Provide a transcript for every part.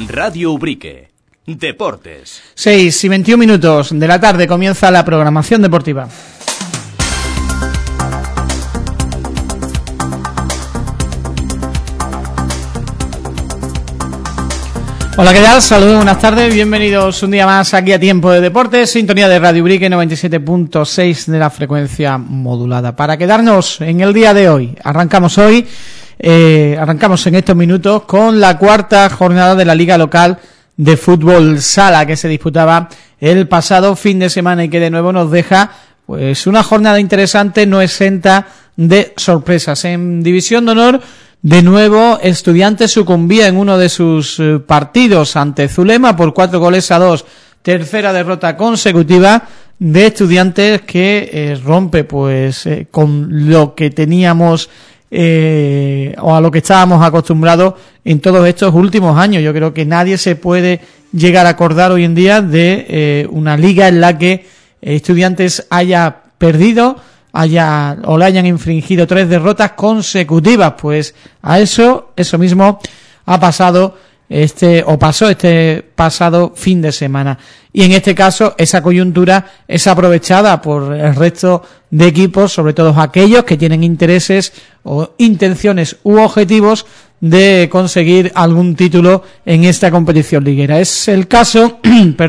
Radio Ubrique. Deportes. 6:21 de la tarde comienza la programación deportiva. Hola, ¿qué tal? Saludos, buenas tardes, bienvenidos un día más aquí a Tiempo de Deportes, sintonía de Radio Ubrique 97.6 de la frecuencia modulada. Para quedarnos en el día de hoy, arrancamos en estos minutos con la cuarta jornada de la Liga Local de Fútbol Sala que se disputaba el pasado fin de semana y que de nuevo nos deja pues una jornada interesante, no exenta de sorpresas. En División de Honor, de nuevo, Estudiantes sucumbía en uno de sus partidos ante Zulema por 4-2, tercera derrota consecutiva de Estudiantes que rompe pues con lo que teníamos o a lo que estábamos acostumbrados en todos estos últimos años. Yo creo que nadie se puede llegar a acordar hoy en día de una liga en la que Estudiantes haya perdido o le hayan infringido 3 derrotas consecutivas. Pues a eso mismo ha pasado pasó este pasado fin de semana. Y en este caso esa coyuntura es aprovechada por el resto de equipos, sobre todo aquellos que tienen intereses o intenciones u objetivos de conseguir algún título en esta competición liguera. Es el caso,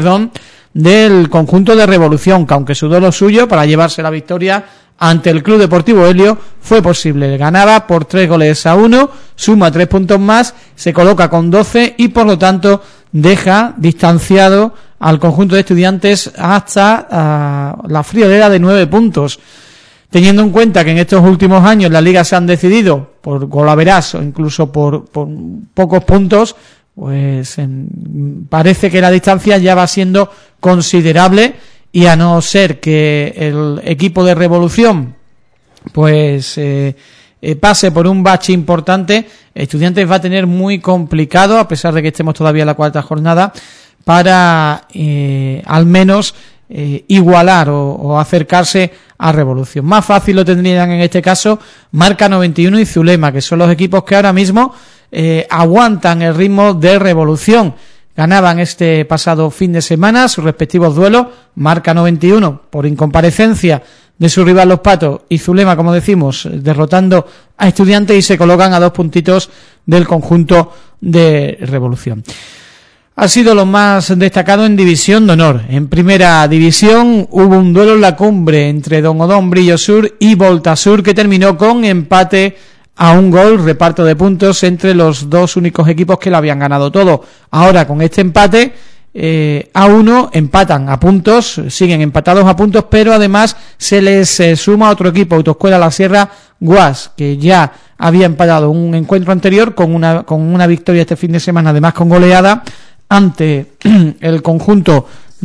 del conjunto de Revolución, que aunque sudó lo suyo para llevarse la victoria ante el Club Deportivo Helio, fue posible. Ganaba por 3-1, suma 3 puntos más, se coloca con 12 y por lo tanto deja distanciado al conjunto de Estudiantes hasta la friolera de 9 puntos. Teniendo en cuenta que en estos últimos años las ligas se han decidido por golaveras o incluso por pocos puntos, pues parece que la distancia ya va siendo considerable. Y a no ser que el equipo de Revolución pues pase por un bache importante, Estudiantes va a tener muy complicado, a pesar de que estemos todavía en la cuarta jornada, para al menos igualar o acercarse a Revolución. Más fácil lo tendrían en este caso Marca 91 y Zulema, que son los equipos que ahora mismo aguantan el ritmo de Revolución. Ganaban este pasado fin de semana sus respectivos duelos, Marca 91 por incomparecencia de su rival Los Patos y Zulema, como decimos, derrotando a Estudiantes, y se colocan a 2 puntitos del conjunto de Revolución. Ha sido lo más destacado en División de Honor. En Primera División hubo un duelo en la cumbre entre Don Odón Brillo Sur y Voltasur que terminó con empate a un gol, reparto de puntos entre los dos únicos equipos que lo habían ganado todo. Ahora con este empate a 1 empatan a puntos, siguen empatados a puntos, pero además se les suma otro equipo, Autoescuela La Sierra Guas, que ya había empatado un encuentro anterior con una victoria este fin de semana, además con goleada ante el conjunto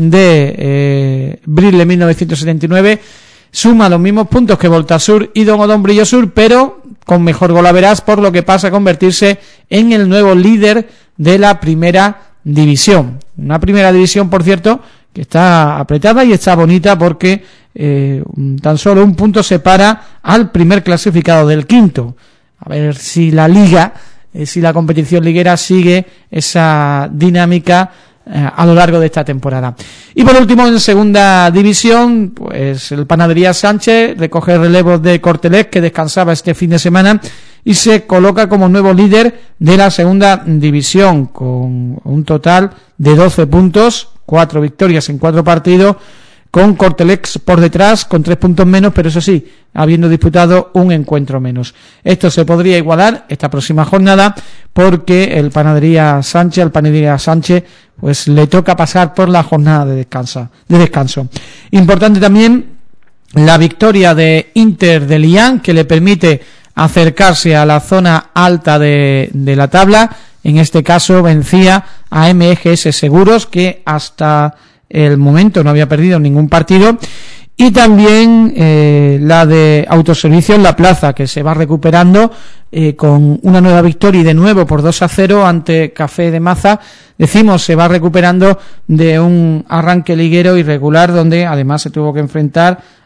de Brile 1979. Suma los mismos puntos que Voltasur y Don Odón Brillo Sur, pero con mejor golaveras, por lo que pasa a convertirse en el nuevo líder de la Primera División. Una Primera División, por cierto, que está apretada y está bonita porque tan solo un punto separa al primer clasificado del quinto. A ver si la liga, si la competición liguera sigue esa dinámica a lo largo de esta temporada. Y por último, en Segunda División, pues el Panadería Sánchez recoge relevos de Cortelec, que descansaba este fin de semana, y se coloca como nuevo líder de la Segunda División con un total de 12 puntos, 4 victorias en 4 partidos, con Cortelec por detrás con 3 puntos menos, pero eso sí, habiendo disputado un encuentro menos. Esto se podría igualar esta próxima jornada porque al Panadería Sánchez pues le toca pasar por la jornada de descanso. Importante también la victoria de Inter de Lián, que le permite acercarse a la zona alta de la tabla. En este caso vencía a MGS Seguros, que hasta el momento no había perdido ningún partido, y también la de Autoservicios La Plaza, que se va recuperando con una nueva victoria y de nuevo por 2-0 ante Café de Maza. Decimos, se va recuperando de un arranque liguero irregular donde además se tuvo que enfrentar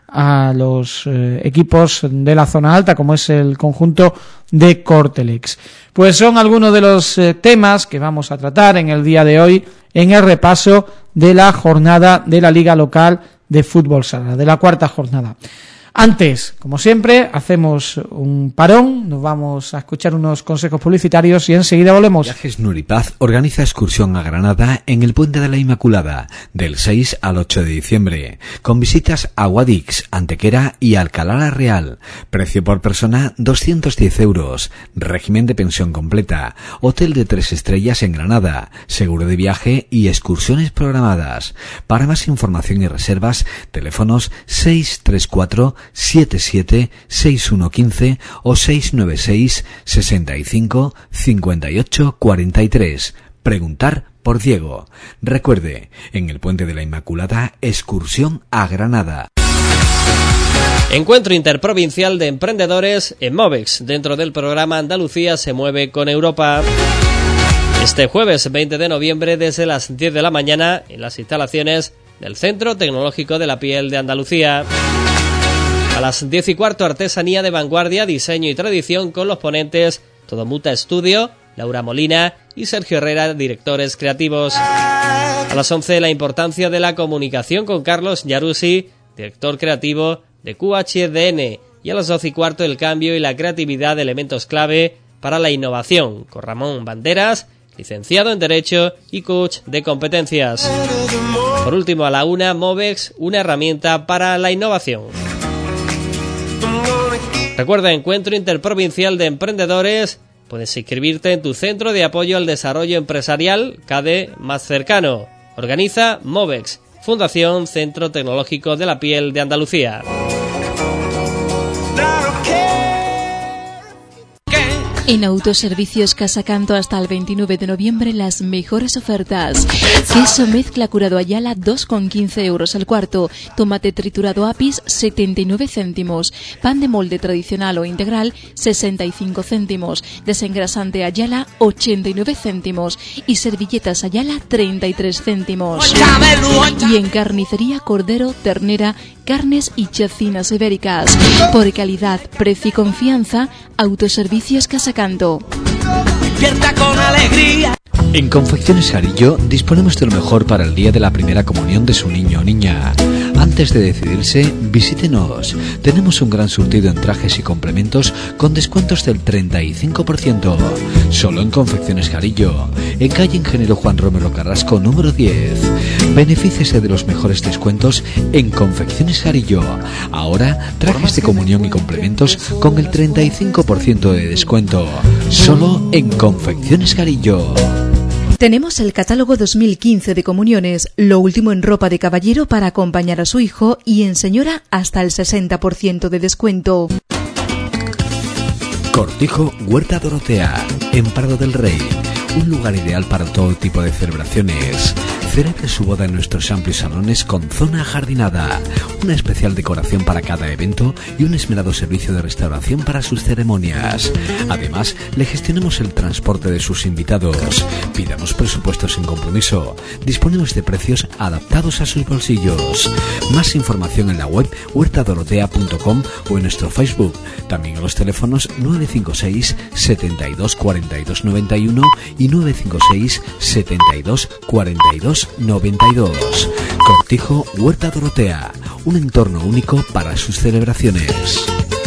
a los equipos de la zona alta, como es el conjunto de Cortelex. Pues son algunos de los temas que vamos a tratar en el día de hoy en el repaso de la jornada de la Liga Local de Fútbol Sala, de la cuarta jornada. Antes, como siempre, hacemos un parón, nos vamos a escuchar unos consejos publicitarios y enseguida volvemos. Viajes Nuripaz organiza excursión a Granada en el Puente de la Inmaculada del 6 al 8 de diciembre, con visitas a Guadix, Antequera y Alcalá la Real. Precio por persona 210 euros, régimen de pensión completa, hotel de 3 estrellas en Granada, seguro de viaje y excursiones programadas. Para más información y reservas, teléfonos 634 77 6115 o 696 65 58 43. Preguntar por Diego. Recuerde, en el Puente de la Inmaculada, excursión a Granada. Encuentro Interprovincial de Emprendedores en Movex, dentro del programa Andalucía se mueve con Europa. Este jueves 20 de noviembre desde las 10 de la mañana en las instalaciones del Centro Tecnológico de la Piel de Andalucía. A las 10:15, artesanía de vanguardia, diseño y tradición con los ponentes Todomuta Estudio, Laura Molina y Sergio Herrera, directores creativos. A las 11, la importancia de la comunicación con Carlos Yarusi, director creativo de QHDN. Y a las 12:15, el cambio y la creatividad de elementos clave para la innovación, con Ramón Banderas, licenciado en Derecho y coach de competencias. Por último, a la 1, Movex, una herramienta para la innovación. Recuerda, Encuentro Interprovincial de Emprendedores. Puedes inscribirte en tu centro de apoyo al desarrollo empresarial CADE más cercano. Organiza Movex, Fundación Centro Tecnológico de la Piel de Andalucía. En Autoservicios Casacanto hasta el 29 de noviembre las mejores ofertas. Queso mezcla curado Ayala 2,15 euros al cuarto. Tomate triturado Apis 79 céntimos. Pan de molde tradicional o integral 65 céntimos. Desengrasante Ayala 89 céntimos. Y servilletas Ayala 33 céntimos. Y en carnicería cordero, ternera, carnes y chacinas ibéricas. Por calidad, precio y confianza, Autoservicios Casacanto. Con alegría. En Confecciones Jarillo disponemos de lo mejor para el día de la primera comunión de su niño o niña. Antes de decidirse, visítenos. Tenemos un gran surtido en trajes y complementos con descuentos del 35%. Solo en Confecciones Jarillo, en calle Ingeniero Juan Romero Carrasco, número 10. Benefíciese de los mejores descuentos en Confecciones Jarillo. Ahora, trajes de comunión y complementos con el 35% de descuento. Solo en Confecciones Jarillo. Tenemos el catálogo 2015 de comuniones, lo último en ropa de caballero para acompañar a su hijo y en señora hasta el 60% de descuento. Cortijo Huerta Dorotea, en Prado del Rey. Un lugar ideal para todo tipo de celebraciones. Celebre su boda en nuestros amplios salones con zona ajardinada, una especial decoración para cada evento y un esmerado servicio de restauración para sus ceremonias. Además, le gestionamos el transporte de sus invitados. Pídanos presupuestos sin compromiso. Disponemos de precios adaptados a sus bolsillos. Más información en la web huertadorotea.com o en nuestro Facebook. También en los teléfonos 956 72 42 91 y 956 72 42 92. Cortijo Huerta Dorotea, un entorno único para sus celebraciones.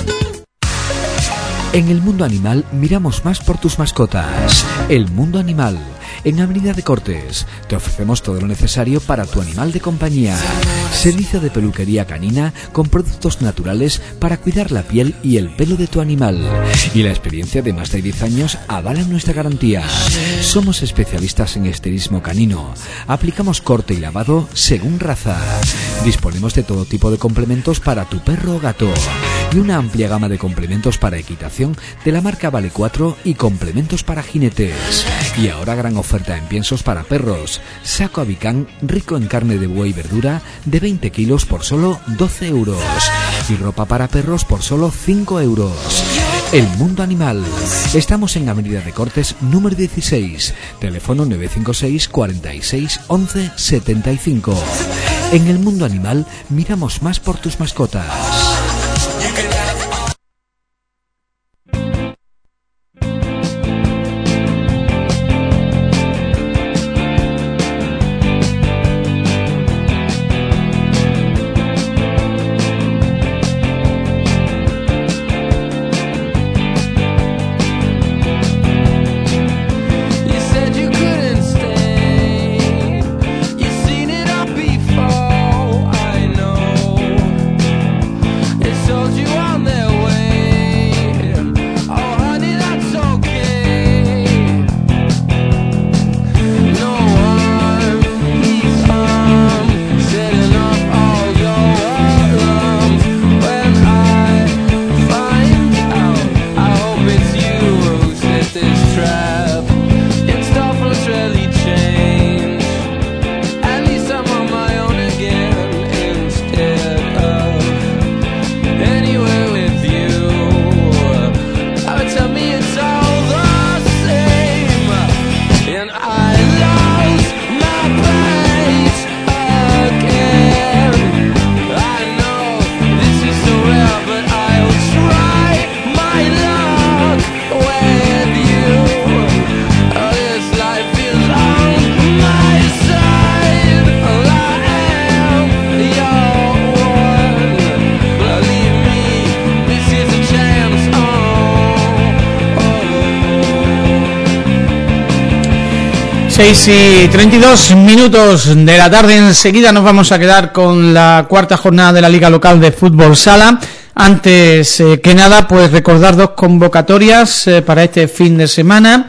En el mundo animal miramos más por tus mascotas. El Mundo Animal, en Avenida de Cortes. Te ofrecemos todo lo necesario para tu animal de compañía. Servicio de peluquería canina con productos naturales para cuidar la piel y el pelo de tu animal. Y la experiencia de más de 10 años avala nuestra garantía. Somos especialistas en esterismo canino. Aplicamos corte y lavado según raza. Disponemos de todo tipo de complementos para tu perro o gato. Y una amplia gama de complementos para equitación de la marca Vale 4 y complementos para jinetes. Y ahora gran oferta en piensos para perros. Saco Abicán rico en carne de buey y verdura de 20 kilos por solo 12 euros. Y ropa para perros por solo 5 euros. El Mundo Animal. Estamos en Avenida de Cortes número 16. Teléfono 956 46 11 75. En el mundo animal miramos más por tus mascotas. Y 32 minutos de la tarde. Enseguida nos vamos a quedar con la cuarta jornada de la Liga Local de Fútbol Sala. Antes que nada, pues recordar dos convocatorias para este fin de semana.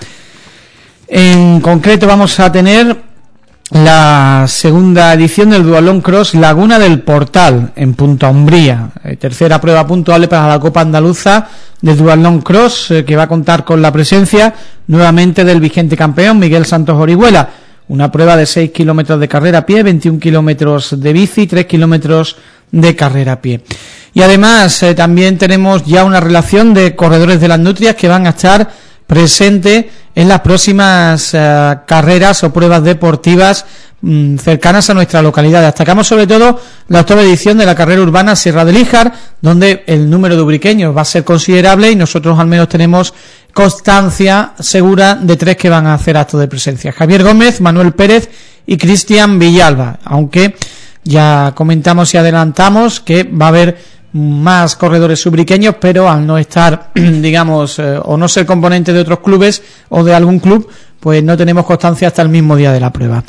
En concreto vamos a tener la segunda edición del Dualón Cross Laguna del Portal en Punta Umbría, tercera prueba puntuable para la Copa Andaluza del Dualón Cross, que va a contar con la presencia nuevamente del vigente campeón Miguel Santos Orihuela. Una prueba de 6 kilómetros de carrera a pie, 21 kilómetros de bici, 3 kilómetros de carrera a pie. Y además también tenemos ya una relación de corredores de las Nutrias que van a estar presentes en las próximas carreras o pruebas deportivas cercanas a nuestra localidad. Destacamos sobre todo la octava edición de la carrera urbana Sierra de Líjar, donde el número de ubriqueños va a ser considerable y nosotros al menos tenemos constancia segura de 3 que van a hacer acto de presencia: Javier Gómez, Manuel Pérez y Cristian Villalba, aunque ya comentamos y adelantamos que va a haber más corredores ubriqueños, pero al no estar, digamos, o no ser componente de otros clubes o de algún club, pues no tenemos constancia hasta el mismo día de la prueba.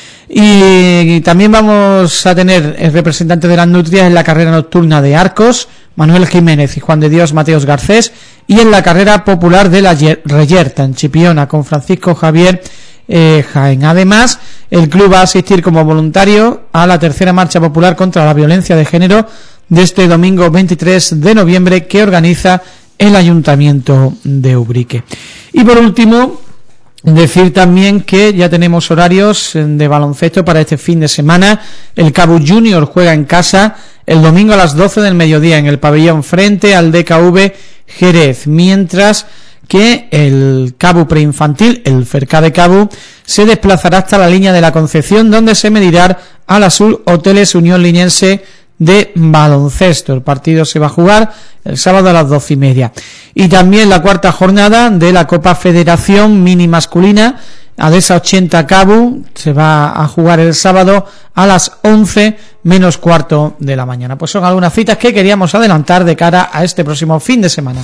Y también vamos a tener el representante de las Nutrias en la carrera nocturna de Arcos, Manuel Jiménez y Juan de Dios Mateos Garcés, y en la carrera popular de la Reyerta en Chipiona con Francisco Javier Jaén. Además, el club va a asistir como voluntario a la tercera marcha popular contra la violencia de género de este domingo 23 de noviembre que organiza el Ayuntamiento de Ubrique. Y por último, decir también que ya tenemos horarios de baloncesto para este fin de semana. El Cabu Junior juega en casa el domingo a las 12 del mediodía en el pabellón frente al DKV Jerez, mientras que el Cabu preinfantil, el Ferca de Cabu, se desplazará hasta la línea de la Concepción, donde se medirá al Azul Hoteles Unión Liniense de baloncesto. El partido se va a jugar el sábado a las 12:30. Y también la cuarta jornada de la Copa Federación Mini Masculina Adesa 80 Cabu se va a jugar el sábado a las 11 menos cuarto de la mañana. Pues son algunas citas que queríamos adelantar de cara a este próximo fin de semana.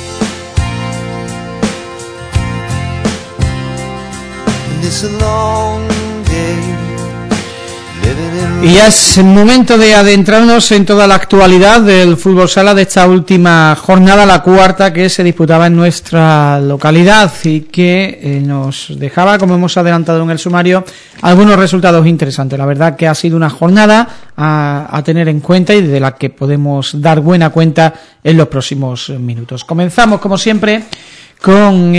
Y ya es momento de adentrarnos en toda la actualidad del fútbol sala de esta última jornada, la cuarta que se disputaba en nuestra localidad y que nos dejaba, como hemos adelantado en el sumario, algunos resultados interesantes. La verdad que ha sido una jornada a tener en cuenta y de la que podemos dar buena cuenta en los próximos minutos. Comenzamos, como siempre, con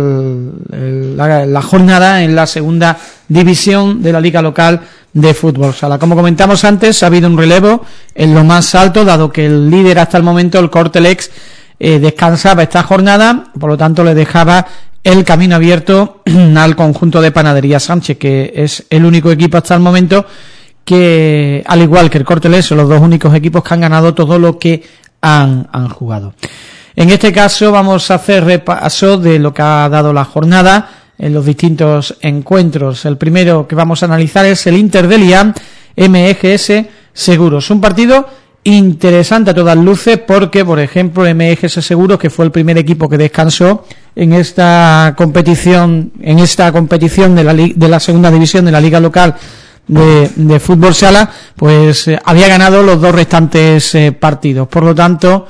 la jornada en la segunda división de la Liga Local de Fútbol Sala. Como comentamos antes, ha habido un relevo en lo más alto, dado que el líder hasta el momento, el Cortelex, descansaba esta jornada, por lo tanto le dejaba el camino abierto al conjunto de Panadería Sánchez, que es el único equipo hasta el momento que, al igual que el Cortelés, son los dos únicos equipos que han ganado todo lo que han jugado. En este caso vamos a hacer repaso de lo que ha dado la jornada en los distintos encuentros. El primero que vamos a analizar es el Inter de Liam MGS Seguros, un partido interesante a todas luces porque, por ejemplo, MGS Seguros, que fue el primer equipo que descansó en esta competición de la segunda división de la liga local de fútbol sala, pues había ganado los dos restantes partidos. Por lo tanto,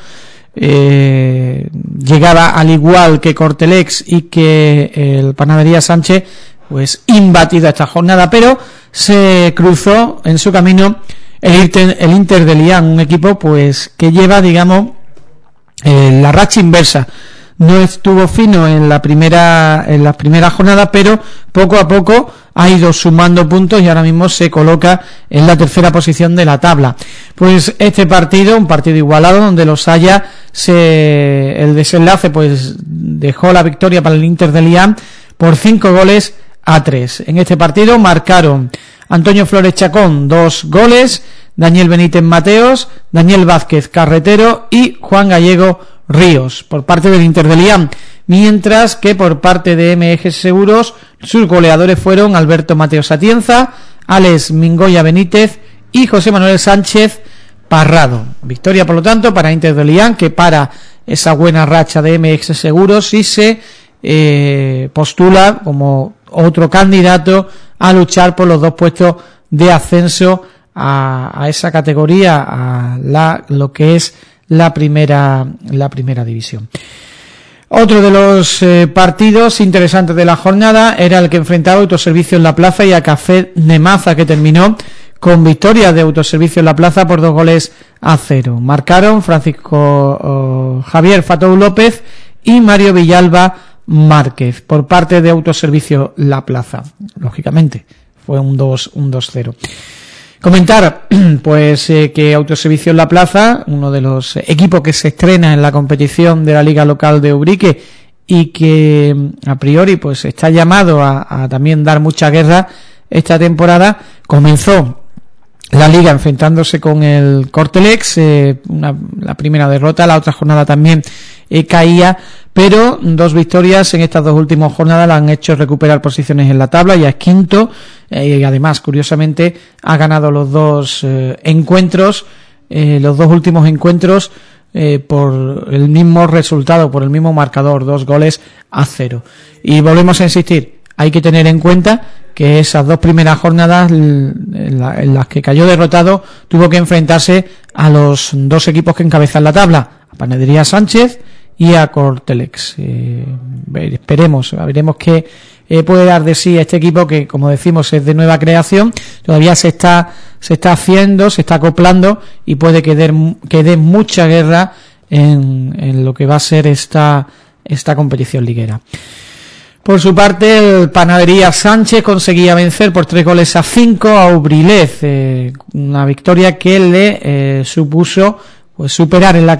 llegaba, al igual que Cortelex y que el Panadería Sánchez, pues imbatido a esta jornada, pero se cruzó en su camino el Inter de Liam, un equipo pues que lleva, digamos, la racha inversa. No estuvo fino en las primeras jornadas, pero poco a poco ha ido sumando puntos y ahora mismo se coloca en la tercera posición de la tabla. Pues este partido, un partido igualado, donde los Haya, el desenlace pues dejó la victoria para el Inter de Liam por 5-3. En este partido marcaron Antonio Flores Chacón 2 goles, Daniel Benítez Mateos, Daniel Vázquez Carretero y Juan Gallego Ríos por parte del Inter de Liam, mientras que por parte de MG Seguros sus goleadores fueron Alberto Mateos Atienza, Alex Mingoya Benítez y José Manuel Sánchez Parrado. Victoria, por lo tanto, para Inter de Liam, que para esa buena racha de MX Seguros y se postula como otro candidato a luchar por los dos puestos de ascenso a esa categoría, a lo que es la primera división. Otro de los partidos interesantes de la jornada era el que enfrentaba Autoservicio en La Plaza y a Café de Maza, que terminó con victoria de Autoservicio en La Plaza por 2-0. Marcaron Francisco Javier Fatou López y Mario Villalba Márquez por parte de Autoservicio La Plaza. Lógicamente fue un 2-0. Comentar pues que Autoservicio La Plaza, uno de los equipos que se estrena en la competición de la liga local de Ubrique y que a priori pues está llamado a también dar mucha guerra esta temporada, comenzó la liga enfrentándose con el Cortelex, la primera derrota, la otra jornada también caía, pero 2 victorias en estas 2 últimas jornadas la han hecho recuperar posiciones en la tabla, ya es quinto, y además, curiosamente, ha ganado los 2 encuentros, los 2 últimos encuentros, por el mismo resultado, por el mismo marcador, 2-0. Y volvemos a insistir, hay que tener en cuenta que esas 2 primeras jornadas en las que cayó derrotado tuvo que enfrentarse a los 2 equipos que encabezan la tabla, a Panadería Sánchez y a Cortelex. Veremos qué puede dar de sí este equipo que, como decimos, es de nueva creación, todavía se está haciendo, se está acoplando y puede que dé mucha guerra en lo que va a ser esta competición liguera. Por su parte, el Panadería Sánchez conseguía vencer por 3-5 a Ubrilez, una victoria que le supuso pues superar en la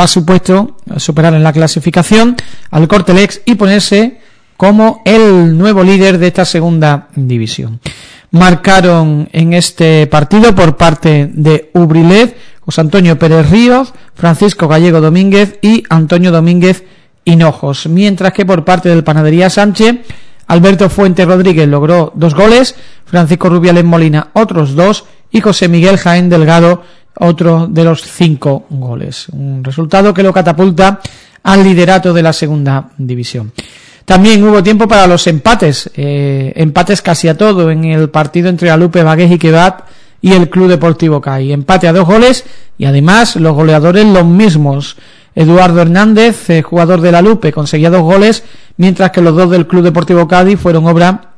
clasificación al Cortelex y ponerse como el nuevo líder de esta segunda división. Marcaron en este partido por parte de Ubrilez José Antonio Pérez Ríos, Francisco Gallego Domínguez y Antonio Domínguez Hinojos, mientras que por parte del Panadería Sánchez, Alberto Fuentes Rodríguez logró 2 goles, Francisco Rubiales Molina otros 2 y José Miguel Jaén Delgado otro de los 5 goles. Un resultado que lo catapulta al liderato de la segunda división. También hubo tiempo para los empates, empates casi a todo en el partido entre Alupe Bagués y Kebab y el Club Deportivo CAI. Empate a 2 goles y además los goleadores los mismos. Eduardo Hernández, jugador de la Lupe, conseguía 2 goles, mientras que los 2 del Club Deportivo Cádiz fueron obra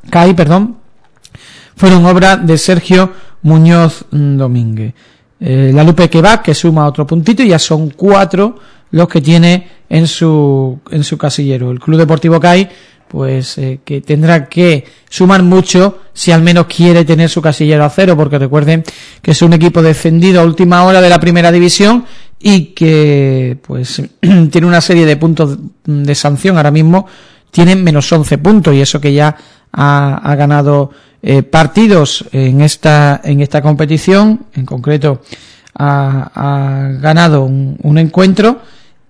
de Sergio Muñoz Domínguez. La Lupe Kebab, que suma otro puntito, y ya son 4 los que tiene en su casillero. El Club Deportivo Cádiz, pues que tendrá que sumar mucho si al menos quiere tener su casillero a 0, porque recuerden que es un equipo descendido a última hora de la primera división y que pues tiene una serie de puntos de sanción. Ahora mismo tienen menos 11 puntos y eso que ya ha ganado partidos en esta competición. En concreto ha ganado un encuentro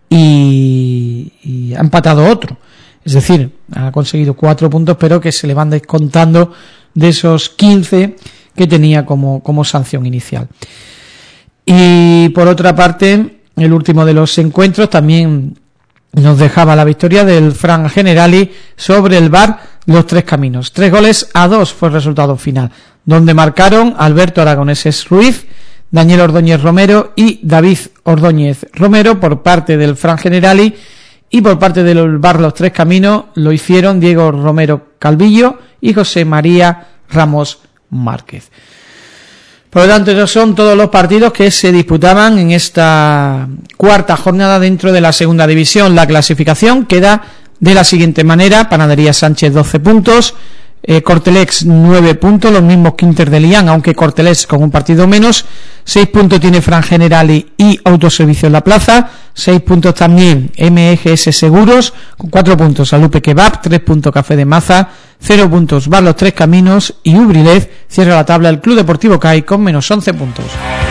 y ha empatado otro. Es decir, ha conseguido 4 puntos, pero que se le van descontando de esos 15 que tenía como sanción inicial. Y por otra parte, el último de los encuentros también nos dejaba la victoria del Fran Generali sobre el VAR Los Tres Caminos. 3-2 fue el resultado final, donde marcaron Alberto Aragoneses Ruiz, Daniel Ordóñez Romero y David Ordóñez Romero por parte del Fran Generali, y por parte del VAR Los Tres Caminos lo hicieron Diego Romero Calvillo y José María Ramos Márquez. Por lo tanto, esos son todos los partidos que se disputaban en esta cuarta jornada dentro de la segunda división. La clasificación queda de la siguiente manera: Panadería Sánchez 12 puntos, Cortelex 9 puntos, los mismos que Inter de Lián, aunque Cortelex con un partido menos. 6 puntos tiene Fran Generali y Autoservicio La Plaza, 6 puntos también MGS Seguros, con 4 puntos Alupe Kebab, 3 puntos Café de Maza, 0 puntos Bar Los Tres Caminos, y Ubrilez cierra la tabla el Club Deportivo CAI con menos 11 puntos.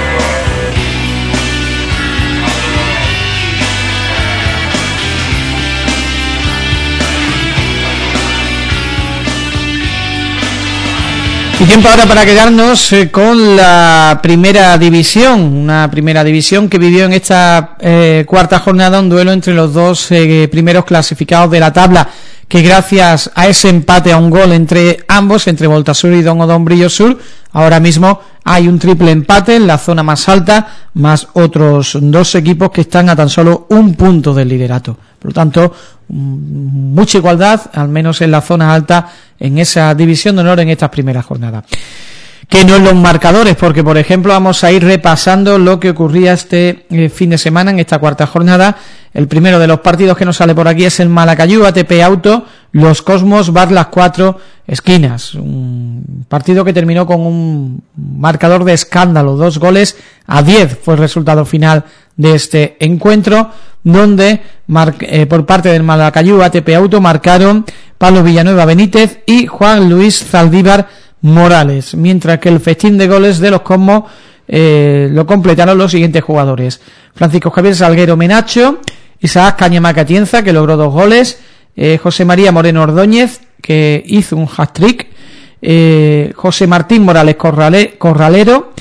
Y tiempo ahora para quedarnos con la primera división, una primera división que vivió en esta cuarta jornada un duelo entre los dos primeros clasificados de la tabla, que gracias a ese empate a un gol entre ambos, entre Voltasur y Don Odón Brillo Sur, ahora mismo hay un triple empate en la zona más alta, más otros dos equipos que están a tan solo un punto del liderato. Por lo tanto, mucha igualdad, al menos en la zona alta, en esa división de honor en estas primeras jornadas. Que no en los marcadores, porque por ejemplo vamos a ir repasando lo que ocurría este fin de semana en esta cuarta jornada. El primero de los partidos que nos sale por aquí es el Malacayú ATP Auto, Los Cosmos Bar Las Cuatro Esquinas. Un partido que terminó con un marcador de escándalo, 2-10 fue el resultado final de este encuentro, donde por parte del Malacayú ATP Auto marcaron Pablo Villanueva Benítez y Juan Luis Zaldívar Morales, mientras que el festín de goles de los Cosmos lo completaron los siguientes jugadores: Francisco Javier Salguero Menacho, Isaac Cañamaca Atienza, que logró 2 goles, José María Moreno Ordóñez, que hizo un hat-trick, José Martín Morales Corralero,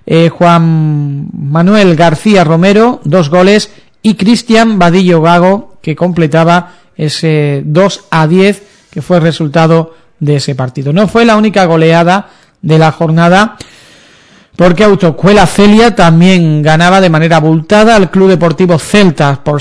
Juan Manuel García Romero, 2 goles, y Cristian Vadillo Gago, que completaba ese 2-10 que fue el resultado de ese partido. No fue la única goleada de la jornada, porque Autoescuela Celia también ganaba de manera abultada al Club Deportivo Celtas por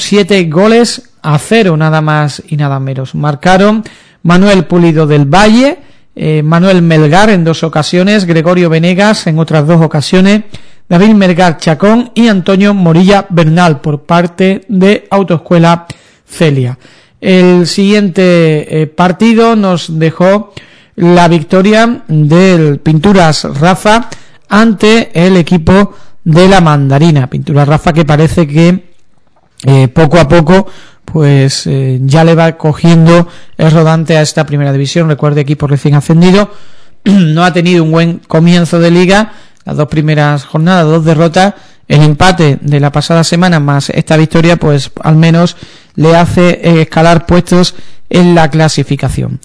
7-0, nada más y nada menos. Marcaron Manuel Pulido del Valle, Manuel Melgar en 2 ocasiones, Gregorio Venegas en otras 2 ocasiones, David Melgar Chacón y Antonio Morilla Bernal por parte de Autoescuela Celia. El siguiente partido nos dejó la victoria del Pinturas Rafa ante el equipo de la Mandarina. Pinturas Rafa, que parece que poco a poco pues ya le va cogiendo el rodante a esta primera división. Recuerde, equipo recién ascendido, no ha tenido un buen comienzo de liga, las 2 primeras jornadas, 2 derrotas, el empate de la pasada semana más esta victoria pues al menos le hace escalar puestos en la clasificación.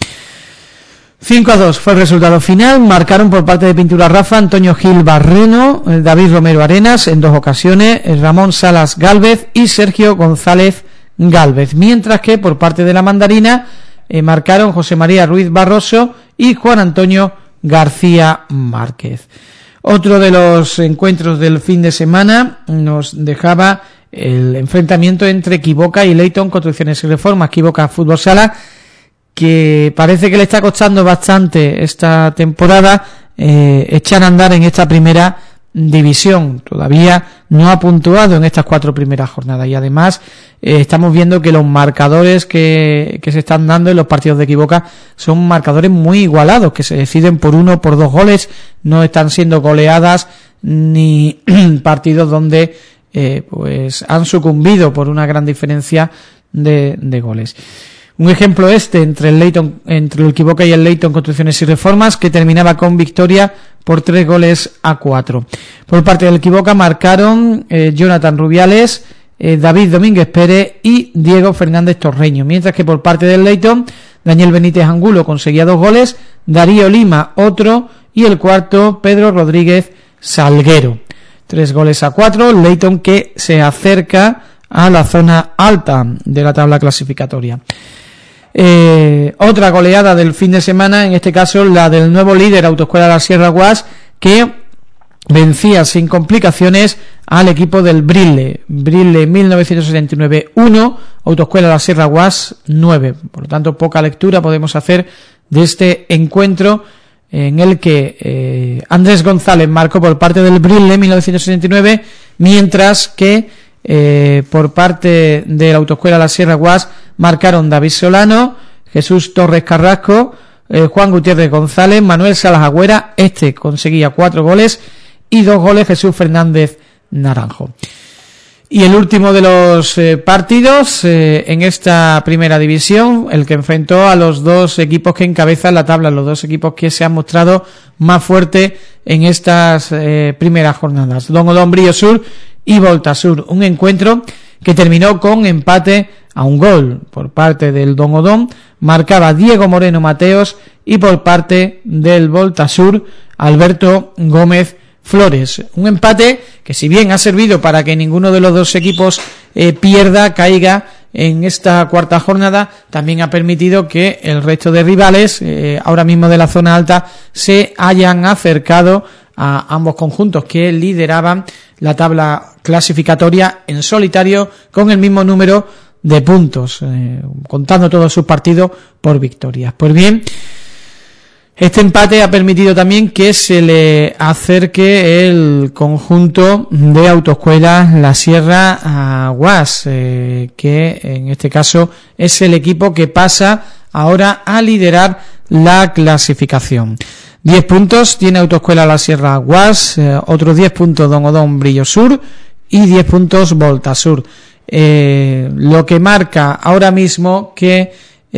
5-2 fue el resultado final. Marcaron por parte de Pintura Rafa Antonio Gil Barreno, David Romero Arenas en 2 ocasiones, Ramón Salas Gálvez y Sergio González Gálvez, mientras que por parte de la Mandarina marcaron José María Ruiz Barroso y Juan Antonio García Márquez. Otro de los encuentros del fin de semana nos dejaba el enfrentamiento entre Equivoca y Leyton Construcciones y Reformas. Equivoca Fútbol Sala, que parece que le está costando bastante esta temporada echar a andar en esta primera división. Todavía no ha puntuado en estas 4 primeras jornadas, y además estamos viendo que los marcadores que se están dando en los partidos de Equivoca son marcadores muy igualados, que se deciden por 1 por 2 goles, no están siendo goleadas ni partidos donde pues han sucumbido por una gran diferencia de goles. Un ejemplo entre el Equivoca y el Leyton Construcciones y Reformas, que terminaba con victoria por 3-4. Por parte del Equivoca marcaron Jonathan Rubiales, David Domínguez Pérez y Diego Fernández Torreño, mientras que por parte del Leyton, Daniel Benítez Angulo conseguía 2 goles, Darío Lima otro y el cuarto Pedro Rodríguez Salguero. 3-4, Leyton que se acerca a la zona alta de la tabla clasificatoria. Otra goleada del fin de semana, en este caso la del nuevo líder Autoescuela La Sierra Guas, que vencía sin complicaciones al equipo del Brille 1979 1, Autoescuela La Sierra Guas 9. Por lo tanto, poca lectura podemos hacer de este encuentro en el que Andrés González marcó por parte del Brille 1979, mientras que por parte de la Autoescuela La Sierra Guas marcaron David Solano, Jesús Torres Carrasco, Juan Gutiérrez González, Manuel Salas Agüera, conseguía 4 goles y 2 goles Jesús Fernández Naranjo. Y el último de los partidos en esta primera división, el que enfrentó a los 2 equipos que encabezan la tabla, los 2 equipos que se han mostrado más fuertes en estas primeras jornadas, Don Odón Brillo Sur y Voltasur, un encuentro que terminó con empate a 1 gol por parte del Don Odón, marcaba Diego Moreno Mateos, y por parte del Voltasur Alberto Gómez Flores. Un empate que, si bien ha servido para que ninguno de los 2 equipos caiga en esta cuarta jornada, también ha permitido que el resto de rivales, ahora mismo de la zona alta, se hayan acercado a ambos conjuntos que lideraban la tabla clasificatoria en solitario con el mismo número de puntos, contando todos sus partidos por victorias. Pues bien, este empate ha permitido también que se le acerque el conjunto de Autoescuela La Sierra a Guas, que en este caso es el equipo que pasa ahora a liderar la clasificación. 10 puntos tiene Autoescuela La Sierra Guas, otros 10 puntos Don Odón Brillo Sur y 10 puntos Voltasur. Lo que marca ahora mismo que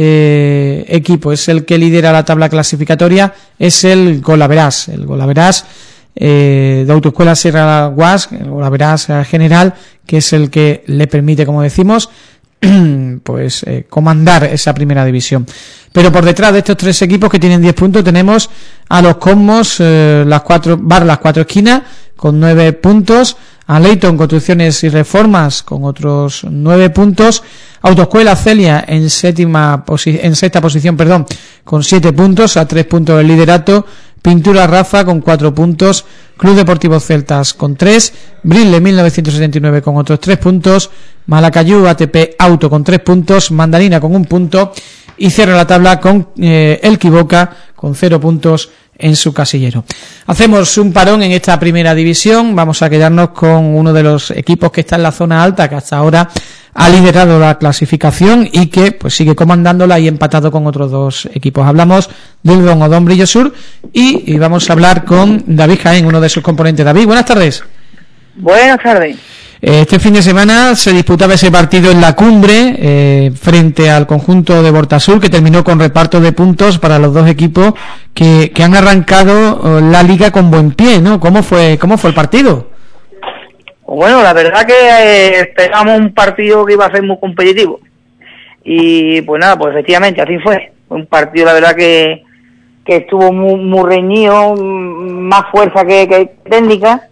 equipo es el que lidera la tabla clasificatoria es el Golaverás. El Golaverás de Autoescuela Sierra Guas, el Golaverás general, que es el que le permite, como decimos, pues comandar esa primera división. Pero por detrás de estos 3 equipos que tienen 10 puntos tenemos a los Cosmos, las cuatro esquinas, con 9 puntos, a Leyton Construcciones y Reformas con otros 9 puntos, Autoescuela Celia en sexta posición, con 7 puntos, a 3 puntos del liderato, Pintura Rafa con 4 puntos, Club Deportivo Celtas con 3, Brille 1979 con otros 3 puntos, Malacayú ATP Auto con 3 puntos, Mandarina con 1 punto, y cierra la tabla con el Equivoca con 0 puntos en su casillero. Hacemos un parón en esta primera división, vamos a quedarnos con uno de los equipos que está en la zona alta, que hasta ahora ha liderado la clasificación y que pues sigue comandándola y empatado con otros 2 equipos. Hablamos del Don Odón Brillo Sur y vamos a hablar con David Jaén, uno de sus componentes. David, buenas tardes. Buenas tardes. Este fin de semana se disputaba ese partido en la cumbre frente al conjunto de Voltasur, que terminó con reparto de puntos para los 2 equipos que han arrancado la liga con buen pie, ¿no? ¿Cómo fue el partido? Bueno, la verdad que esperamos un partido que iba a ser muy competitivo y pues nada, pues efectivamente así fue. Un partido, la verdad que estuvo muy reñido, más fuerza que técnica.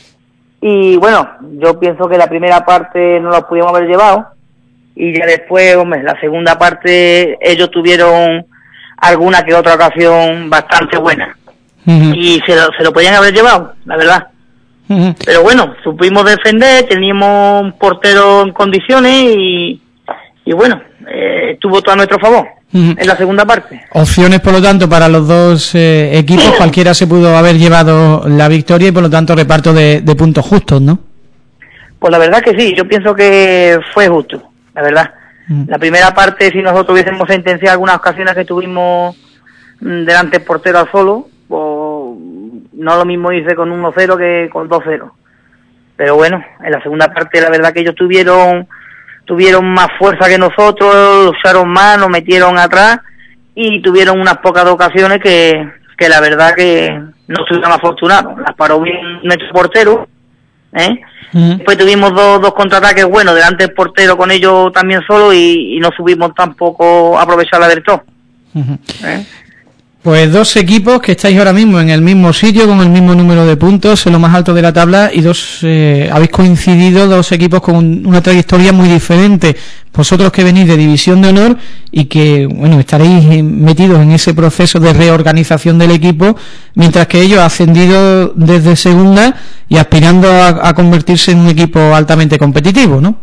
Y bueno, yo pienso que la primera parte no la pudimos haber llevado y ya después, la segunda parte ellos tuvieron alguna que otra ocasión bastante buena. Y se lo podían haber llevado, la verdad. Pero bueno, supimos defender, teníamos un portero en condiciones y bueno, estuvo todo a nuestro favor en la segunda parte. Opciones, por lo tanto, para los 2 equipos, cualquiera se pudo haber llevado la victoria y por lo tanto reparto de puntos justos, ¿no? Pues la verdad que sí, yo pienso que fue justo, la verdad. La primera parte, si nosotros hubiésemos sentenciado algunas ocasiones que tuvimos delante del portero al solo, pues no lo mismo hice con 1-0 que con 2-0. Pero bueno, en la segunda parte la verdad que ellos tuvieron tuvieron más fuerza que nosotros, lucharon más, nos metieron atrás y tuvieron unas pocas ocasiones que la verdad que no estuvieron afortunados. Las paró bien nuestro portero, Después tuvimos dos contraataques buenos delante del portero con ellos también solo y no supimos tampoco aprovecharla del todo. Pues dos equipos que estáis ahora mismo en el mismo sitio, con el mismo número de puntos, en lo más alto de la tabla, y habéis coincidido dos equipos con una trayectoria muy diferente. Vosotros que venís de División de Honor y que, bueno, estaréis metidos en ese proceso de reorganización del equipo, mientras que ellos ascendido desde segunda y aspirando a convertirse en un equipo altamente competitivo, ¿no?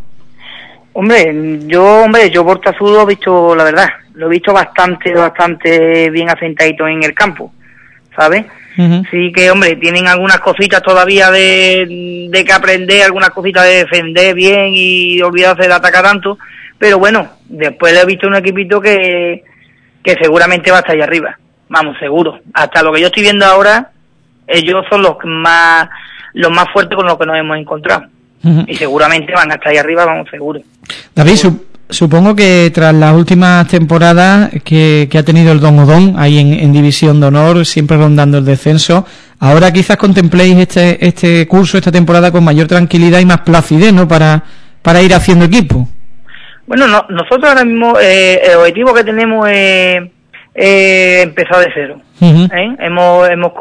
Yo Portazul lo he visto, la verdad, lo he visto bastante bien asentadito en el campo, ¿sabes? Sí que, tienen algunas cositas todavía de que aprender, algunas cositas de defender bien y olvidarse de atacar tanto, pero bueno, después le he visto un equipito que seguramente va a estar ahí arriba, vamos, seguro. Hasta lo que yo estoy viendo ahora, ellos son los más fuertes con los que nos hemos encontrado. Y seguramente van a estar ahí arriba, vamos, seguro. David, supongo que tras las últimas temporadas que ha tenido el Domodón ahí en División de Honor, siempre rondando el descenso, ahora quizás contempléis este curso, esta temporada con mayor tranquilidad y más placidez, ¿no? Para ir haciendo equipo. Bueno, nosotros ahora mismo el objetivo que tenemos es empezar de cero. Hemos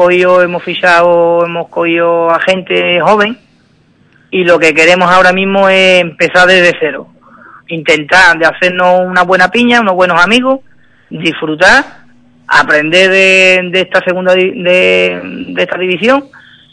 cogido a gente joven y lo que queremos ahora mismo es empezar desde cero. Intentar de hacernos una buena piña, unos buenos amigos, disfrutar, aprender de esta segunda de esta división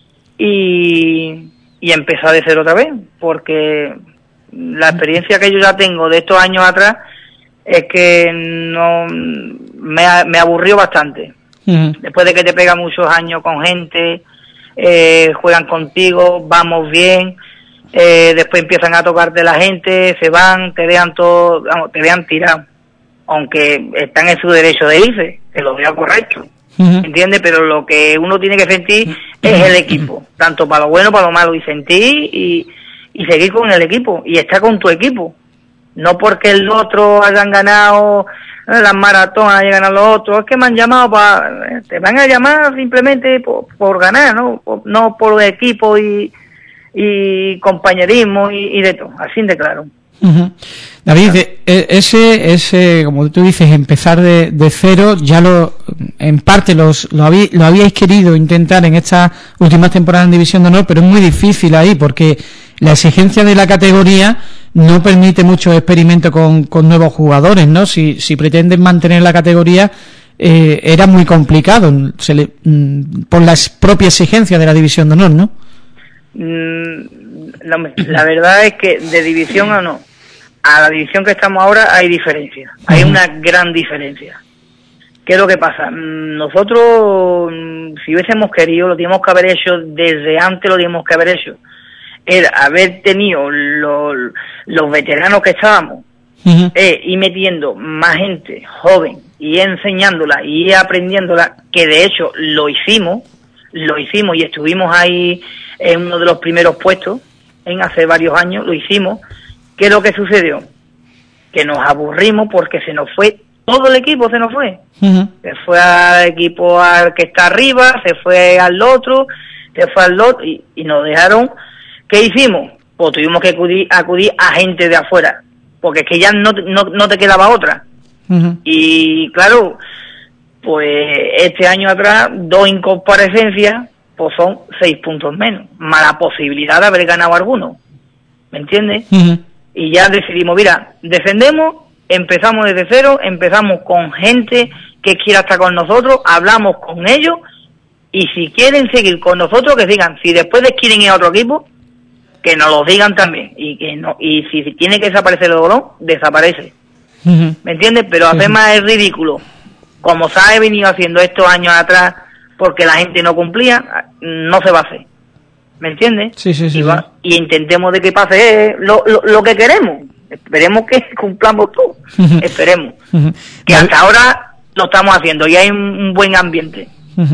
y empezar de cero otra vez, porque la experiencia que yo ya tengo de estos años atrás es que no me aburrió bastante. Después de que te pega muchos años con gente, juegan contigo, vamos bien, después empiezan a tocarte la gente, se van, te vean todo, te vean tirado, aunque están en su derecho de irse, que lo vea correcto, ¿entiendes? Pero lo que uno tiene que sentir es el equipo, tanto para lo bueno, para lo malo, y sentir y seguir con el equipo, y estar con tu equipo, no porque el otro hayan ganado las maratones, hayan ganado los otros, es que me han llamado te van a llamar simplemente por ganar, ¿no? No por equipo y compañerismo y de todo, así de claro. David, ese como tú dices, empezar de cero, ya en parte lo habíais querido intentar en estas últimas temporadas en División de Honor, pero es muy difícil ahí porque la exigencia de la categoría no permite mucho experimento con nuevos jugadores, ¿no? Si pretenden mantener la categoría, era muy complicado por las propias exigencias de la División de Honor, ¿no? La verdad es que de División a no, a la división que estamos ahora hay diferencia, hay una gran diferencia. ¿Qué es lo que pasa? Nosotros, si hubiésemos querido, lo teníamos que haber hecho desde antes, lo teníamos que haber hecho. Era haber tenido los veteranos que estábamos y metiendo más gente joven y enseñándola y aprendiéndola, que de hecho lo hicimos y estuvimos ahí en uno de los primeros puestos en hace varios años, lo hicimos. ¿Qué es lo que sucedió? Que nos aburrimos porque se nos fue todo el equipo, se nos fue. Se fue al equipo al que está arriba, se fue al otro, se fue al otro y nos dejaron. ¿Qué hicimos? Pues tuvimos que acudir a gente de afuera, porque es que ya no te quedaba otra. Y claro, pues este año atrás, 2 incomparecencias, pues son 6 puntos menos, más la posibilidad de haber ganado alguno. ¿Me entiendes? Y ya decidimos, mira, defendemos, empezamos desde cero, empezamos con gente que quiera estar con nosotros, hablamos con ellos, y si quieren seguir con nosotros, que sigan. Si después quieren ir a otro equipo, que nos lo digan también, y si tiene que desaparecer el balón, desaparece. ¿Me entiendes? Pero además es ridículo, como se ha venido haciendo estos años atrás, porque la gente no cumplía, no se va a hacer. ¿Me entiendes? Sí. Y intentemos de que pase lo que queremos. Esperemos que cumplamos todo. Esperemos. Que hasta ahora lo estamos haciendo y hay un buen ambiente.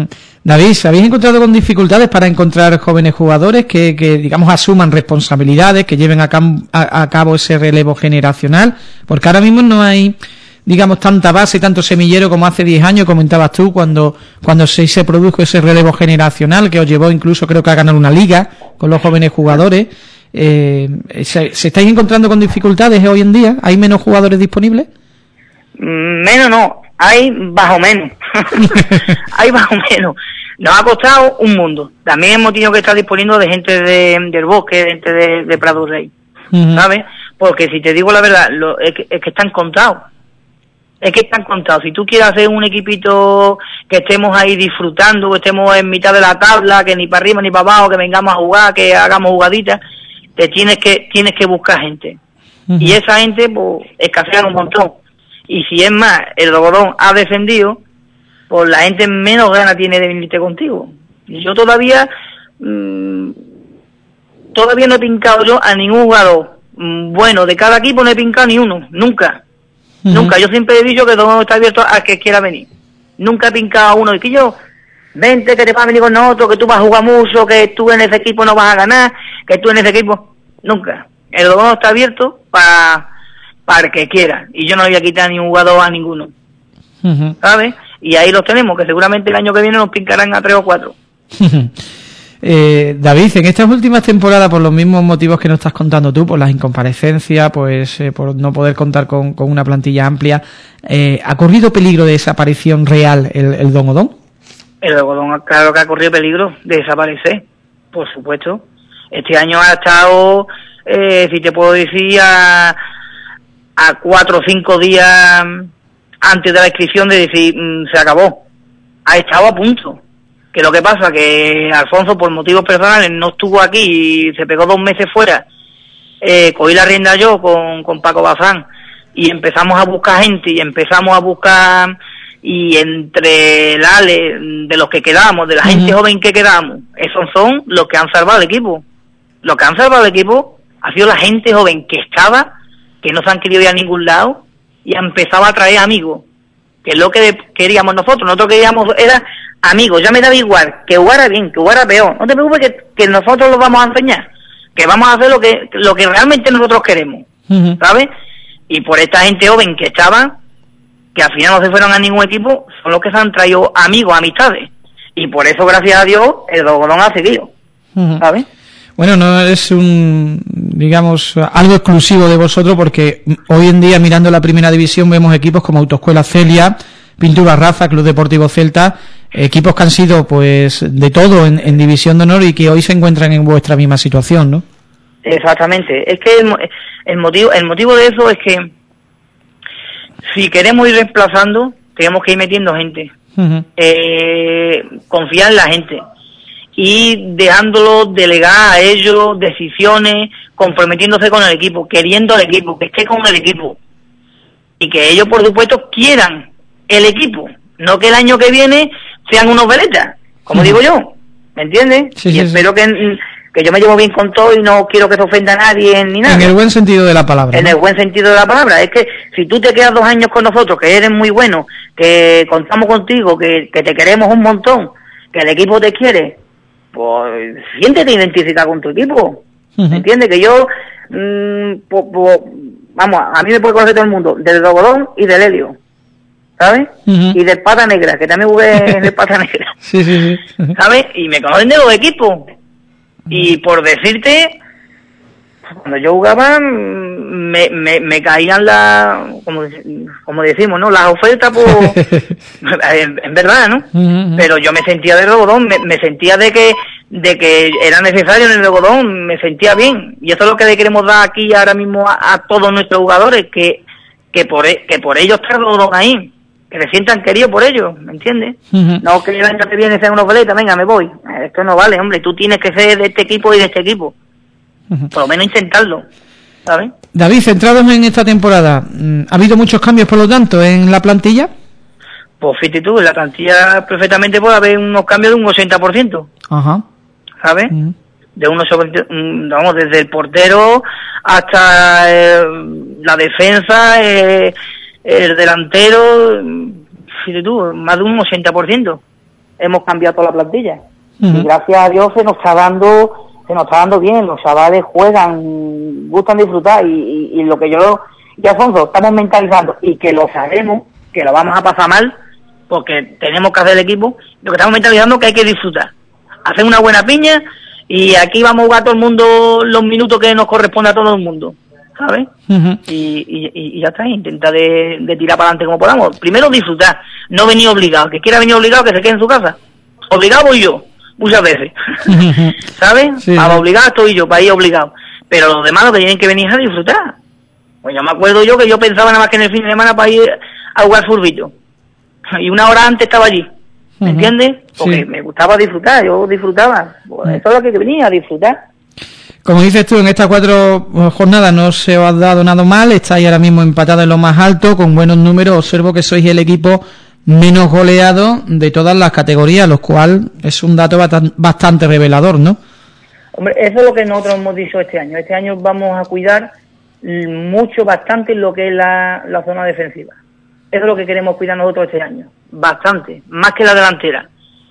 David, ¿habéis encontrado con dificultades para encontrar jóvenes jugadores que digamos, asuman responsabilidades, que lleven a cabo ese relevo generacional? Porque ahora mismo no hay, digamos, tanta base, tanto semillero como hace 10 años, comentabas tú, cuando se produjo ese relevo generacional que os llevó incluso, creo que a ganar una liga con los jóvenes jugadores. ¿Se estáis encontrando con dificultades hoy en día? ¿Hay menos jugadores disponibles? Menos no, hay bajo menos. Hay bajo menos. Nos ha costado un mundo. También hemos tenido que estar disponiendo de gente del bosque, de gente de Prado Rey, ¿sabes? Porque si te digo la verdad, es que están contados. Es que están contados. Si tú quieres hacer un equipito que estemos ahí disfrutando, que estemos en mitad de la tabla, que ni para arriba ni para abajo, que vengamos a jugar, que hagamos jugaditas, tienes que buscar gente. Y esa gente, pues, escasea un montón. Y si es más, el Dogodón ha descendido, pues la gente menos ganas tiene de venirte contigo. Y yo todavía no he pincado yo a ningún jugador bueno de cada equipo, no he pincado ni uno, nunca. Nunca. Yo siempre he dicho que todo está abierto a que quiera venir. Nunca he pincado a uno y que yo, vente, que te vas a venir con nosotros, que tú vas a jugar mucho, que tú en ese equipo no vas a ganar, que tú en ese equipo, nunca. El Dogodón está abierto para el que quiera, y yo no le voy a quitar ni un jugador a ninguno, ¿sabes? Y ahí los tenemos, que seguramente el año que viene nos pincarán a 3 o 4. David, en estas últimas temporadas, por los mismos motivos que nos estás contando tú, por las incomparecencias, pues por no poder contar con una plantilla amplia, ¿ha corrido peligro de desaparición real el Dogodón? El Dogodón, claro que ha corrido peligro de desaparecer, por supuesto. Este año ha estado, si te puedo decir, a 4 o 5 días antes de la inscripción de decir, se acabó. Ha estado a punto. Que lo que pasa que Alfonso, por motivos personales, no estuvo aquí y se pegó 2 meses fuera. Cogí la rienda yo con Paco Bazán y empezamos a buscar gente y entre el Ale, de los que quedamos, de la gente joven que quedamos, esos son los que han salvado el equipo. Lo que han salvado el equipo ha sido la gente joven que estaba, que no se han querido ir a ningún lado y ha empezado a traer amigos, que es lo que queríamos nosotros. Nosotros queríamos era amigos. Ya me daba igual que jugara bien, que jugara peor, no te preocupes, que nosotros los vamos a enseñar, que vamos a hacer lo que realmente nosotros queremos, ¿sabes? Y por esta gente joven que estaba, que al final no se fueron a ningún equipo, son los que se han traído amigos, amistades, y por eso, gracias a Dios, el Dogodón ha seguido, ¿sabes? Bueno, no es digamos, algo exclusivo de vosotros, porque hoy en día, mirando la primera división, vemos equipos como Autoescuela Celia, Pintura Raza, Club Deportivo Celta, equipos que han sido, pues, de todo en División de Honor y que hoy se encuentran en vuestra misma situación, ¿no? Exactamente. Es que el motivo de eso es que si queremos ir reemplazando, tenemos que ir metiendo gente. Confiar en la gente y dejándolo delegar a ellos decisiones, comprometiéndose con el equipo, queriendo al equipo, que esté con el equipo y que ellos, por supuesto, quieran el equipo, no que el año que viene sean unos veletas, como digo yo, ¿me entiendes? Sí, y espero que yo me llevo bien con todo y no quiero que se ofenda a nadie ni nada. En el buen sentido de la palabra. En el buen sentido de la palabra. Es que si tú te quedas 2 años con nosotros, que eres muy bueno, que contamos contigo, que te queremos un montón, que el equipo te quiere, pues siéntete identificado con tu equipo. ¿Me entiendes? Que yo, vamos, a mí me puede conocer todo el mundo, del Dogodón y del Helio, ¿sabes? Y del Pata Negra, que también jugué en el Pata Negra. Sí. ¿Sabes? Y me conocen de los equipos. Y por decirte, cuando yo jugaba, me caían como decimos, ¿no? Las ofertas, pues, en verdad, ¿no? Pero yo me sentía de Dogodón, me sentía de que era necesario en el Dogodón, me sentía bien. Y eso es lo que le queremos dar aquí ahora mismo a todos nuestros jugadores, que por ellos está el Dogodón ahí. Que se sientan queridos por ellos, ¿me entiendes? No que el año que viene sean unos veletas, venga, me voy. Esto no vale, hombre, tú tienes que ser de este equipo y de este equipo. Por lo menos intentarlo, ¿sabes? David, centrados en esta temporada, ¿ha habido muchos cambios, por lo tanto, en la plantilla? Pues fíjate tú, en la plantilla perfectamente puede haber unos cambios de un 80%. Ajá. ¿Sabes? De unos vamos, desde el portero hasta la defensa, el delantero, fíjate tú, más de un 80%. hemos cambiado toda la plantilla. Y gracias a Dios se nos está dando bien, los chavales juegan, gustan disfrutar y lo que yo y Alfonso estamos mentalizando y que lo sabemos, que lo vamos a pasar mal porque tenemos que hacer el equipo, lo que estamos mentalizando es que hay que disfrutar, hacer una buena piña y aquí vamos a jugar todo el mundo los minutos que nos corresponde a todo el mundo, ¿sabes? Y ya está, intenta de tirar para adelante como podamos. Primero disfrutar, no venir obligado, que quiera venir obligado que se quede en su casa, obligado voy yo muchas veces, ¿sabes? Sí. Para obligar estoy yo, para ir obligado, pero los demás lo que tienen que venir es a disfrutar. Pues yo me acuerdo yo que yo pensaba nada más que en el fin de semana para ir a jugar furbito. Y una hora antes estaba allí. ¿Me entiendes? Porque sí, me gustaba disfrutar, yo disfrutaba. Pues eso es lo que venía, a disfrutar. Como dices tú, en estas 4 jornadas no se os ha dado nada mal, estáis ahora mismo empatados en lo más alto, con buenos números. Observo que sois el equipo menos goleado de todas las categorías, lo cual es un dato bastante revelador, ¿no? Hombre, eso es lo que nosotros hemos dicho este año. Este año vamos a cuidar bastante lo que es la zona defensiva. Eso es lo que queremos cuidar nosotros este año. Bastante, más que la delantera.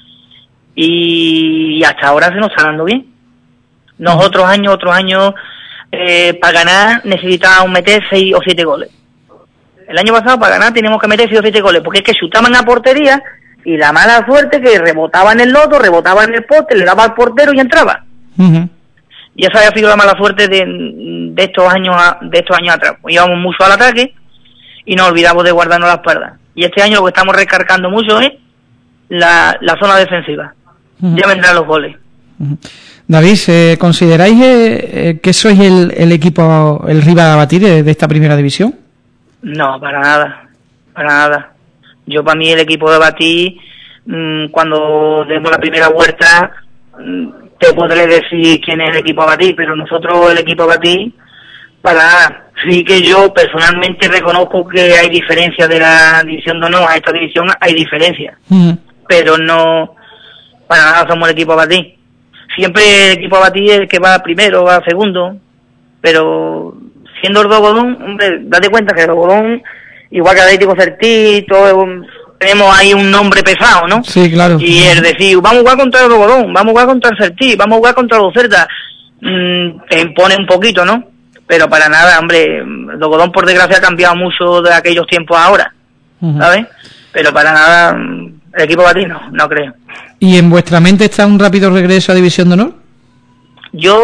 Y hasta ahora se nos está dando bien. Otros años, para ganar necesitábamos meter 6 o 7 goles. El año pasado para ganar teníamos que meter 6 o 7 goles, porque es que chutaban a portería y la mala suerte que rebotaba en el lodo, rebotaba en el poste, le daba al portero y entraba. Y esa había sido la mala suerte de estos años atrás. Pues íbamos mucho al ataque y nos olvidamos de guardarnos la espalda. Y este año lo que estamos recargando mucho es la zona defensiva. Ya vendrán los goles. David, ¿consideráis que sois el equipo, el rival a batir de esta primera división? No, para nada. Yo, para mí, el equipo de batir, cuando demos la primera vuelta, te podré decir quién es el equipo a batir, pero nosotros, el equipo a batir, para nada. Sí que yo personalmente reconozco que hay diferencias de la división de honor a esta división, hay diferencias, pero no, para nada somos el equipo a batir. Siempre el equipo a batir es el que va primero, va segundo, pero siendo el Dogodón, hombre, date cuenta que el Dogodón, igual que Atlético Certí, tenemos ahí un nombre pesado, ¿no? Sí, claro. Y el decir, vamos a jugar contra el Dogodón, vamos a jugar contra el Certí, vamos a jugar contra el Ocerta, te impone un poquito, ¿no? Pero para nada, hombre, el Dogodón por desgracia ha cambiado mucho de aquellos tiempos ahora, ¿sabes? Pero para nada, el equipo batir no creo. ¿Y en vuestra mente está un rápido regreso a División de Honor? Yo,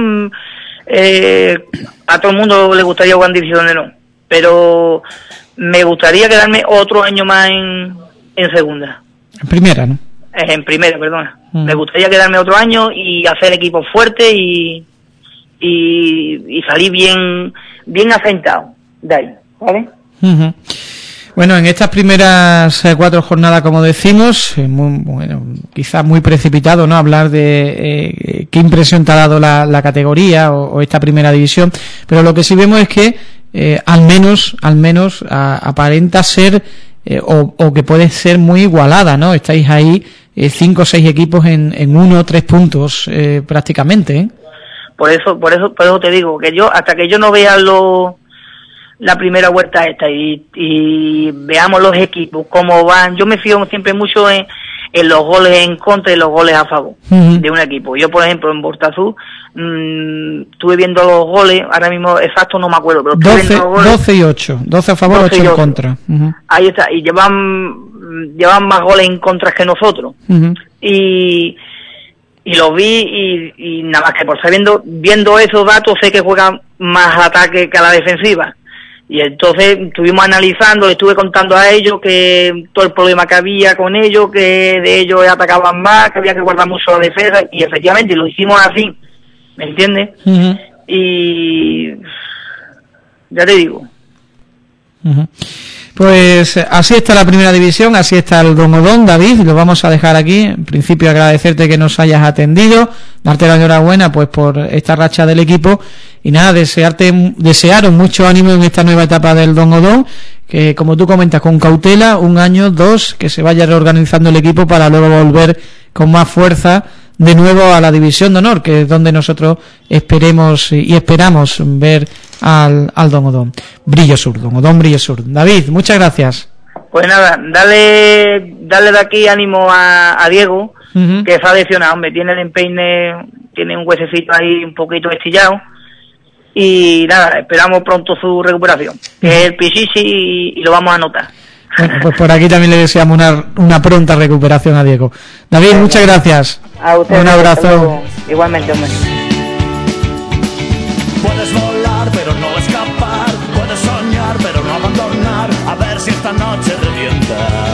a todo el mundo le gustaría jugar en División de Honor, pero me gustaría quedarme otro año más en segunda. En primera, ¿no? En primera, perdona. Me gustaría quedarme otro año y hacer equipos fuertes y salir bien asentado de ahí, ¿vale? Bueno, en estas primeras 4 jornadas, como decimos, quizás muy precipitado, ¿no? Hablar de qué impresión te ha dado la categoría o esta primera división, pero lo que sí vemos es que al menos aparenta ser o que puede ser muy igualada, ¿no? Estáis ahí 5 o 6 equipos en 1 o 3 puntos prácticamente, ¿eh? Por eso te digo que yo, hasta que yo no vea la primera vuelta esta y veamos los equipos cómo van, yo me fío siempre mucho en los goles en contra y los goles a favor de un equipo. Yo, por ejemplo, en Bortazú estuve viendo los goles, ahora mismo exacto no me acuerdo, pero 12 y 8, 12 a favor, 8 en contra. Ahí está, y llevan más goles en contra que nosotros. Y lo vi y nada más que por estar viendo esos datos sé que juegan más al ataque que a la defensiva. Y entonces estuvimos analizando, le estuve contando a ellos que todo el problema que había con ellos, que de ellos atacaban más, que había que guardar mucho la defensa, y efectivamente lo hicimos así, ¿me entiendes? Y ya te digo. Pues así está la primera división, así está el Dogodón, David, lo vamos a dejar aquí. En principio agradecerte que nos hayas atendido, darte la enhorabuena pues por esta racha del equipo y nada, desearos mucho ánimo en esta nueva etapa del Dogodón, que como tú comentas, con cautela, 1 año, 2, que se vaya reorganizando el equipo para luego volver con más fuerza de nuevo a la División de Honor, que es donde nosotros esperamos ver al Dogodón Brillo Sur. David, muchas gracias. Pues nada, dale de aquí ánimo a Diego, que se ha lesionado, hombre, tiene el empeine, tiene un huesecito ahí un poquito estillado, y nada, esperamos pronto su recuperación, que es el Pichichi y lo vamos a anotar. Bueno, pues por aquí también le deseamos una pronta recuperación a Diego. David, muchas gracias. A usted, un abrazo. Igualmente, hombre. Puedes volar pero no escapar, puedes soñar pero no abandonar, a ver si esta noche revientas.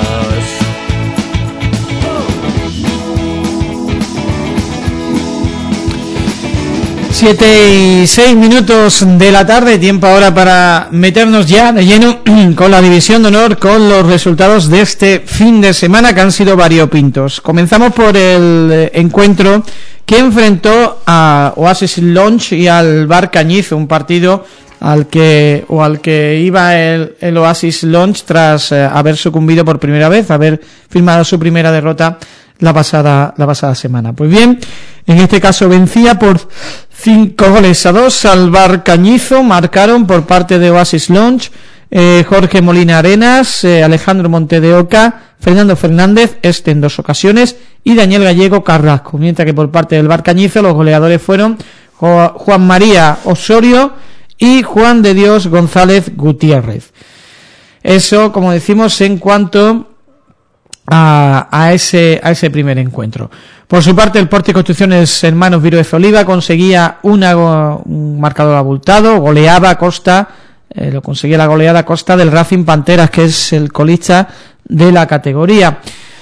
7:06 de la tarde, tiempo ahora para meternos ya de lleno con la división de honor, con los resultados de este fin de semana que han sido variopintos. Comenzamos por el encuentro que enfrentó a Oasis Launch y al Bar Cañizo, un partido al que iba el Oasis Launch tras haber sucumbido por primera vez, haber firmado su primera derrota la pasada semana. Pues bien, en este caso vencía por 5-2 al Bar Cañizo. Marcaron por parte de Oasis Launch Jorge Molina Arenas, Alejandro Monte de Oca, Fernando Fernández, en 2 ocasiones, y Daniel Gallego Carrasco, mientras que por parte del Bar Cañizo los goleadores fueron Juan María Osorio y Juan de Dios González Gutiérrez. Eso, como decimos, en cuanto a ese primer encuentro. Por su parte, el Porti Construcciones Hermanos Viruez Oliva conseguía un marcador abultado, goleaba a costa, conseguía la goleada a costa del Racing Panteras, que es el colista de la categoría.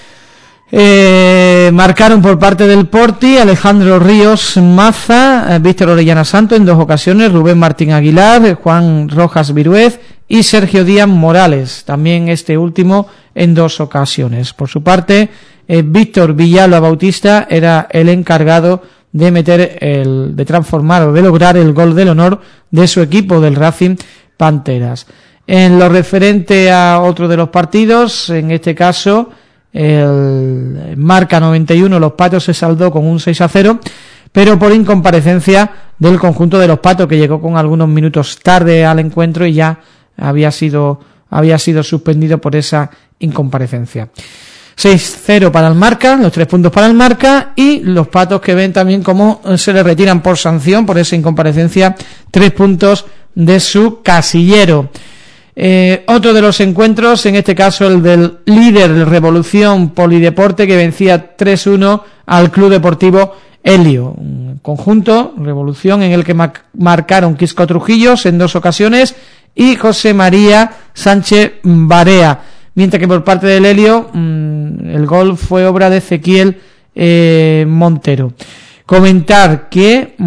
Marcaron por parte del Porti Alejandro Ríos Maza, Víctor Orellana Santo en 2 ocasiones, Rubén Martín Aguilar, Juan Rojas Viruez y Sergio Díaz Morales, también este último en 2 ocasiones. Por su parte, Víctor Villalba Bautista era el encargado de de transformar o de lograr el gol del honor de su equipo, del Racing Panteras. En lo referente a otro de los partidos, en este caso el Marca 91, Los Patos se saldó con un 6-0, pero por incomparecencia del conjunto de Los Patos, que llegó con algunos minutos tarde al encuentro y ya había sido suspendido por esa incomparecencia. 6-0 para el Marca, los 3 puntos para el Marca, y Los Patos, que ven también cómo se le retiran por sanción, por esa incomparecencia, 3 puntos de su casillero. Otro de los encuentros, en este caso el del líder Revolución Polideporte, que vencía 3-1 al Club Deportivo Helio. Un conjunto, Revolución, en el que marcaron Quisco Trujillos en 2 ocasiones y José María Sánchez Barea, mientras que por parte del Helio el gol fue obra de Ezequiel Montero. Comentar que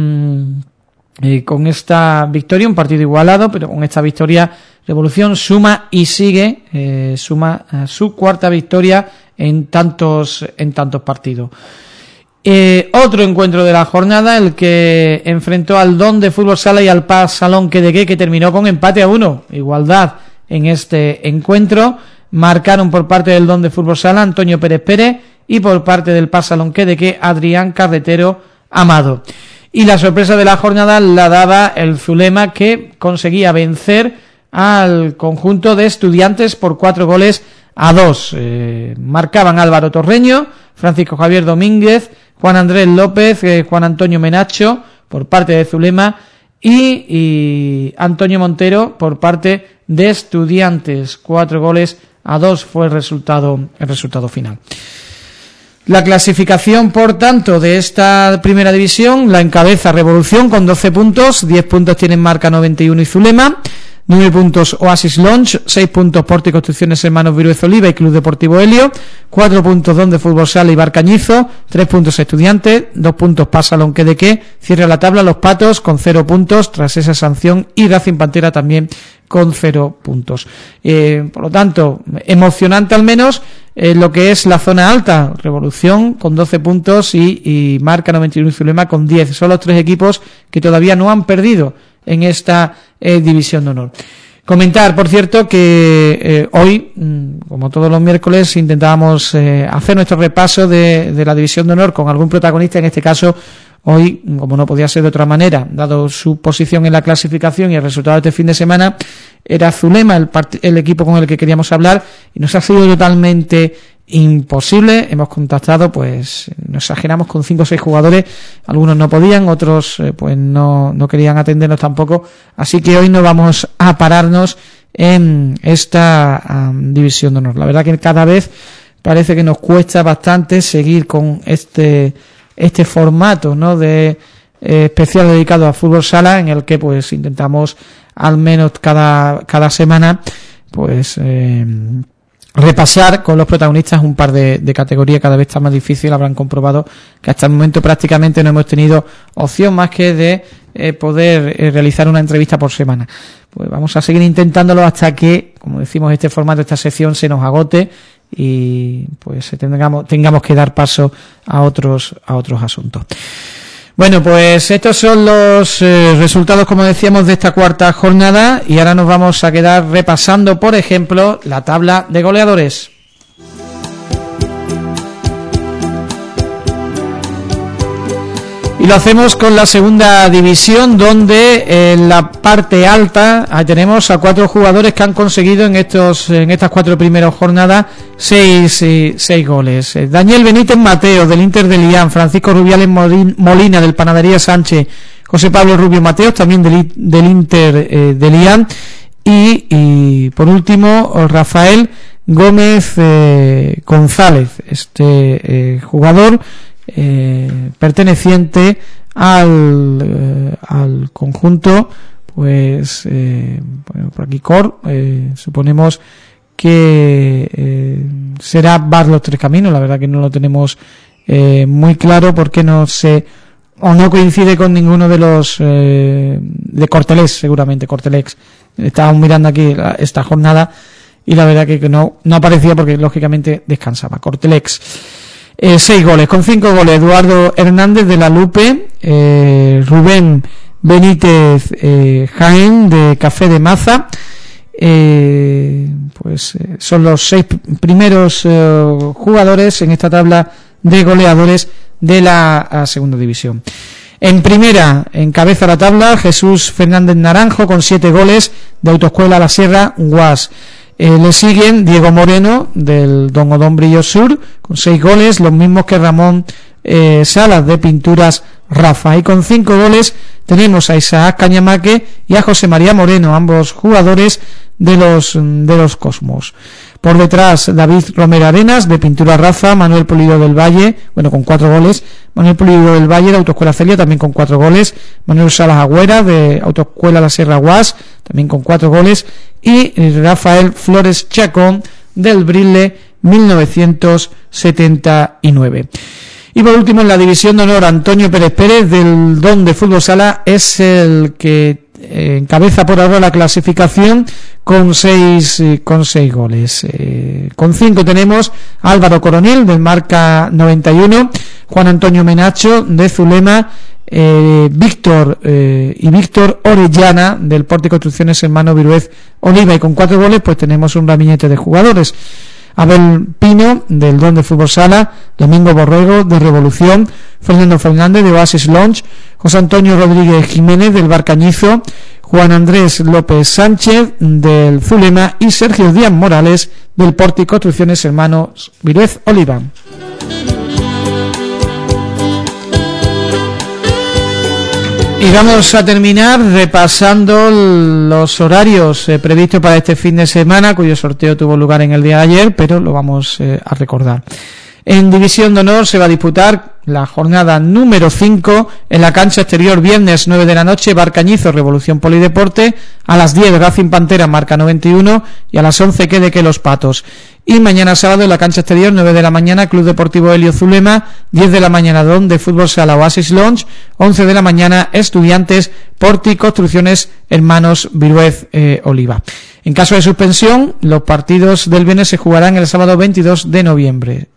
con esta victoria, un partido igualado, pero con esta victoria Revolución suma y sigue, suma su 4ª victoria en tantos partidos. Otro encuentro de la jornada, el que enfrentó al Don de Fútbol Sala y al Paz Salón Quedequé, que terminó con empate a 1, igualdad en este encuentro. Marcaron por parte del Don de Fútbol Sala Antonio Pérez Pérez y por parte del Paz Salón Quedequé Adrián Carretero Amado. Y la sorpresa de la jornada la daba el Zulema, que conseguía vencer al conjunto de Estudiantes por 4-2. Marcaban Álvaro Torreño, Francisco Javier Domínguez, Juan Andrés López, Juan Antonio Menacho por parte de Zulema y Antonio Montero por parte de Estudiantes. 4-2 fue el resultado final. La clasificación, por tanto, de esta primera división la encabeza Revolución con 12 puntos, 10 puntos tienen Marca 91 y Zulema, 9 puntos Oasis Launch, 6 puntos Porti Construcciones Hermanos Viruez Oliva y Club Deportivo Helio, 4 puntos Don de Fútbol Sala y Bar Cañizo, 3 puntos Estudiantes, 2 puntos Paz Salón Quedequé, cierra la tabla Los Patos con 0 puntos tras esa sanción y Racing Pantera también con 0 puntos. Por lo tanto, emocionante al menos lo que es la zona alta. Revolución con 12 puntos y Marca 91 y Zulema con 10. Son los 3 equipos que todavía no han perdido en esta división de honor. Comentar, por cierto, que hoy, como todos los miércoles, intentábamos hacer nuestro repaso de la División de Honor con algún protagonista. En este caso, hoy, como no podía ser de otra manera, dado su posición en la clasificación y el resultado de este fin de semana, era Zulema el equipo con el que queríamos hablar, y nos ha sido totalmente imposible. Hemos contactado, pues nos exageramos, con 5 o 6 jugadores. Algunos no podían, otros pues no querían atendernos tampoco, así que hoy no vamos a pararnos en esta División de Honor. La verdad que cada vez parece que nos cuesta bastante seguir con este formato, ¿no?, de especial dedicado a fútbol sala, en el que pues intentamos al menos cada semana pues repasar con los protagonistas un par de categorías. Cada vez está más difícil. Habrán comprobado que hasta el momento prácticamente no hemos tenido opción más que de poder realizar una entrevista por semana. Pues vamos a seguir intentándolo hasta que, como decimos, este formato, esta sección se nos agote y pues tengamos que dar paso a otros asuntos. Bueno, pues estos son los resultados, como decíamos, de esta cuarta jornada, y ahora nos vamos a quedar repasando, por ejemplo, la tabla de goleadores. Y lo hacemos con la segunda división, donde en la parte alta tenemos a 4 jugadores que han conseguido en estas 4 primeras jornadas 6 goles. Daniel Benítez Mateo, del Inter de Lián; Francisco Rubiales Molina, del Panadería Sánchez; José Pablo Rubio Mateos, también del Inter de Lián; y por último Rafael Gómez González, jugador perteneciente al conjunto, pues por aquí suponemos que será Bar Los Tres Caminos. La verdad que no lo tenemos muy claro, porque no coincide con ninguno de los de Cortelés, seguramente Cortelex. Estábamos mirando aquí esta jornada y la verdad que no aparecía, porque lógicamente descansaba. Cortelex. 6 goles, con 5 goles Eduardo Hernández de La Lupe, Rubén Benítez Jaén, de Café de Maza. Son los 6 primeros jugadores en esta tabla de goleadores de la segunda división. En primera encabeza la tabla Jesús Fernández Naranjo, con 7 goles, de Autoescuela La Sierra Guas. Le siguen Diego Moreno, del Don Odón Brillo Sur, con 6 goles, los mismos que Ramón Salas, de Pinturas Rafa. Y con 5 goles tenemos a Isaac Cañamaque y a José María Moreno, ambos jugadores de los Cosmos. Por detrás, David Romero Arenas, de Pintura Rafa; Manuel Pulido del Valle, con 4 goles; Manuel Pulido del Valle, de Autoescuela Celia, también con 4 goles; Manuel Salas Agüera, de Autoescuela La Sierra Guas, también con 4 goles; y Rafael Flores Chacón, del Brile 1979. Y por último, en la división de honor, Antonio Pérez Pérez, del Don de Fútbol Sala, es el que encabeza por ahora la clasificación con 6 goles. Con 5 tenemos Álvaro Coronel, del Marca 91, Juan Antonio Menacho, de Zulema, Víctor Orellana, del Porte Construcciones Hermano Viruez Oliva. Y con 4 goles pues tenemos un ramillete de jugadores: Abel Pino, del Don de Fútbol Sala; Domingo Borrego, de Revolución; Fernando Fernández, de Oasis Lounge; José Antonio Rodríguez Jiménez, del Bar Cañizo; Juan Andrés López Sánchez, del Zulema; y Sergio Díaz Morales, del Porti Construcciones Hermanos Viruez Oliva. Y vamos a terminar repasando los horarios previstos para este fin de semana, cuyo sorteo tuvo lugar en el día de ayer, pero lo vamos a recordar. En División de Honor se va a disputar la jornada número 5 en la cancha exterior, viernes 9 de la noche, Bar Cañizo, Revolución Polideporte; a las 10 Racing Pantera, Marca 91, y a las 11 Quedeque Los Patos. Y mañana sábado en la cancha exterior, 9 de la mañana, Club Deportivo Helio Zulema; 10 de la mañana, Don de Fútbol Sala Oasis Lounge; 11 de la mañana, Estudiantes Porti Construcciones Hermanos Viruez Oliva. En caso de suspensión, los partidos del viernes se jugarán el sábado 22 de noviembre.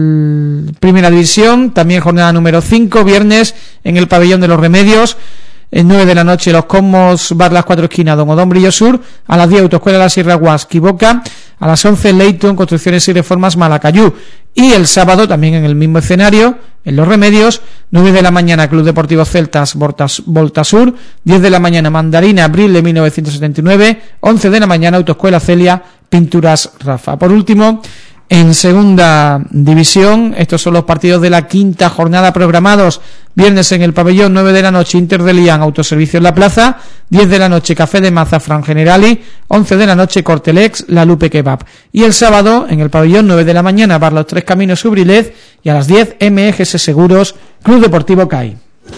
Primera división, también jornada número 5, viernes en el Pabellón de los Remedios. 9 de la noche Los Cosmos Bar Las Cuatro Esquinas, Don Odón Brillo Sur. A las 10 Autoescuela La Sierra Huasqui Boca. A las 11 Leighton Construcciones y Reformas Malacayú. Y el sábado también en el mismo escenario, en Los Remedios, 9 de la mañana Club Deportivo Celtas Voltasur, 10 de la mañana Mandarina Abril de 1979, 11 de la mañana Autoescuela Celia Pinturas Rafa. Por último, en segunda división, estos son los partidos de la quinta jornada programados. Viernes en el pabellón, 9 de la noche Inter de Lián Autoservicio en la Plaza, 10 de la noche Café de Maza Fran Generali, 11 de la noche Cortelex La Lupe Kebab. Y el sábado en el pabellón, 9 de la mañana Bar Los Tres Caminos Subrilez, y a las 10 MGS Seguros Club Deportivo CAI.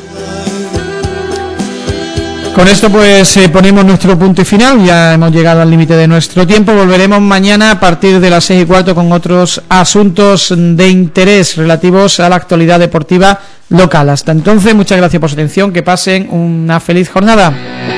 Con esto pues ponemos nuestro punto y final. Ya hemos llegado al límite de nuestro tiempo. Volveremos mañana a partir de las 6:15 con otros asuntos de interés relativos a la actualidad deportiva local. Hasta entonces, muchas gracias por su atención. Que pasen una feliz jornada.